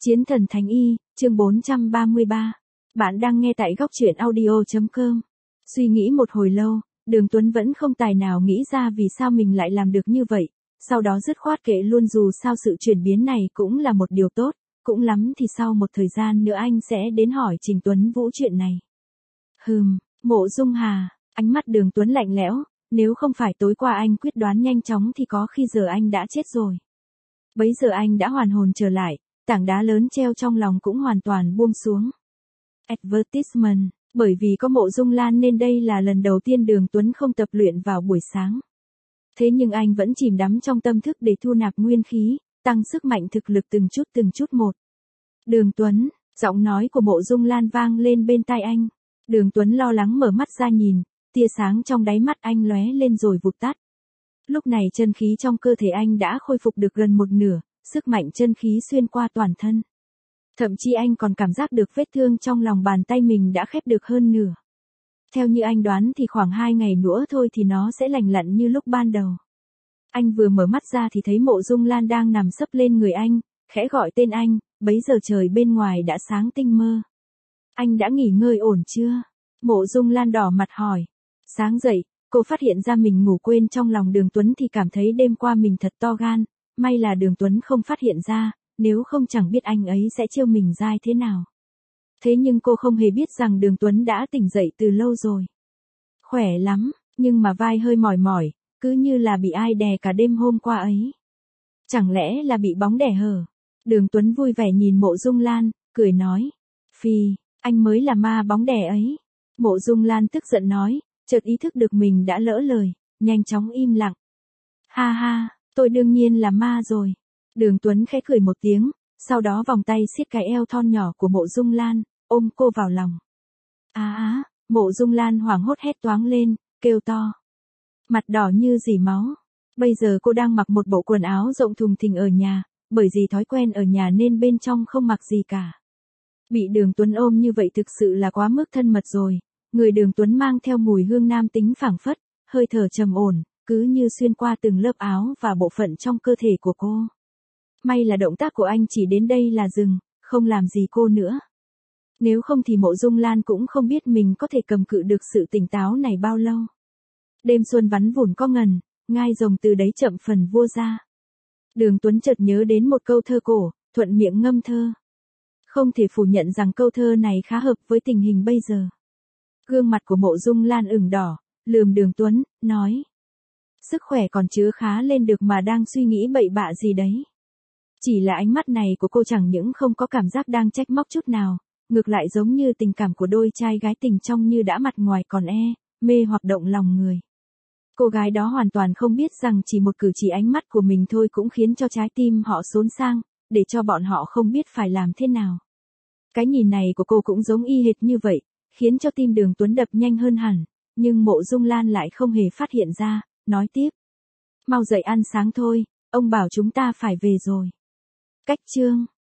Chiến thần Thánh Y, chương 433. Bạn đang nghe tại góc truyện audio.com. Suy nghĩ một hồi lâu, Đường Tuấn vẫn không tài nào nghĩ ra vì sao mình lại làm được như vậy, sau đó dứt khoát kệ luôn dù sao sự chuyển biến này cũng là một điều tốt, cũng lắm thì sau một thời gian nữa anh sẽ đến hỏi Trình Tuấn Vũ chuyện này. Mộ Dung Hà, ánh mắt Đường Tuấn lạnh lẽo, nếu không phải tối qua anh quyết đoán nhanh chóng thì có khi giờ anh đã chết rồi. Bấy giờ anh đã hoàn hồn trở lại, tảng đá lớn treo trong lòng cũng hoàn toàn buông xuống. Advertisement, bởi vì có Mộ Dung Lan nên đây là lần đầu tiên Đường Tuấn không tập luyện vào buổi sáng. Thế nhưng anh vẫn chìm đắm trong tâm thức để thu nạp nguyên khí, tăng sức mạnh thực lực từng chút một. Đường Tuấn, giọng nói của Mộ Dung Lan vang lên bên tai anh. Đường Tuấn lo lắng mở mắt ra nhìn, tia sáng trong đáy mắt anh lóe lên rồi vụt tắt. Lúc này chân khí trong cơ thể anh đã khôi phục được gần một nửa, sức mạnh chân khí xuyên qua toàn thân. Thậm chí anh còn cảm giác được vết thương trong lòng bàn tay mình đã khép được hơn nửa. Theo như anh đoán thì khoảng 2 ngày nữa thôi thì nó sẽ lành lặn như lúc ban đầu. Anh vừa mở mắt ra thì thấy Mộ Dung Lan đang nằm sấp lên người anh, khẽ gọi tên anh, bấy giờ trời bên ngoài đã sáng tinh mơ. Anh đã nghỉ ngơi ổn chưa? Mộ Dung Lan đỏ mặt hỏi. Sáng dậy, cô phát hiện ra mình ngủ quên trong lòng Đường Tuấn thì cảm thấy đêm qua mình thật to gan, may là Đường Tuấn không phát hiện ra, nếu không chẳng biết anh ấy sẽ trêu mình dai thế nào. Thế nhưng cô không hề biết rằng Đường Tuấn đã tỉnh dậy từ lâu rồi. Khỏe lắm, nhưng mà vai hơi mỏi mỏi, cứ như là bị ai đè cả đêm hôm qua ấy. Chẳng lẽ là bị bóng đè hở? Đường Tuấn vui vẻ nhìn Mộ Dung Lan, cười nói. Phi, anh mới là ma bóng đè ấy. Mộ Dung Lan tức giận nói, chợt ý thức được mình đã lỡ lời, nhanh chóng im lặng. Ha ha, tôi đương nhiên là ma rồi. Đường Tuấn khẽ cười một tiếng, sau đó vòng tay siết cái eo thon nhỏ của Mộ Dung Lan, ôm cô vào lòng. Mộ Dung Lan hoảng hốt hét toáng lên, kêu to. Mặt đỏ như dỉ máu. Bây giờ cô đang mặc một bộ quần áo rộng thùng thình ở nhà, bởi vì thói quen ở nhà nên bên trong không mặc gì cả. Bị Đường Tuấn ôm như vậy thực sự là quá mức thân mật rồi. Người Đường Tuấn mang theo mùi hương nam tính phảng phất, hơi thở trầm ổn, cứ như xuyên qua từng lớp áo và bộ phận trong cơ thể của cô. May là động tác của anh chỉ đến đây là dừng, không làm gì cô nữa. Nếu không thì Mộ Dung Lan cũng không biết mình có thể cầm cự được sự tỉnh táo này bao lâu. Đêm xuân vắn vủn có ngần, ngai rồng từ đấy chậm phần vua ra. Đường Tuấn chợt nhớ đến một câu thơ cổ, thuận miệng ngâm thơ. Không thể phủ nhận rằng câu thơ này khá hợp với tình hình bây giờ. Gương mặt của Mộ Dung Lan ửng đỏ, lườm Đường Tuấn, nói. Sức khỏe còn chưa khá lên được mà đang suy nghĩ bậy bạ gì đấy. Chỉ là ánh mắt này của cô chẳng những không có cảm giác đang trách móc chút nào, ngược lại giống như tình cảm của đôi trai gái tình trong như đã mặt ngoài còn mê hoặc động lòng người. Cô gái đó hoàn toàn không biết rằng chỉ một cử chỉ ánh mắt của mình thôi cũng khiến cho trái tim họ xốn sang, để cho bọn họ không biết phải làm thế nào. Cái nhìn này của cô cũng giống y hệt như vậy, khiến cho tim Đường Tuấn đập nhanh hơn hẳn, nhưng Mộ Dung Lan lại không hề phát hiện ra, nói tiếp. Mau dậy ăn sáng thôi, ông bảo chúng ta phải về rồi. Cách chương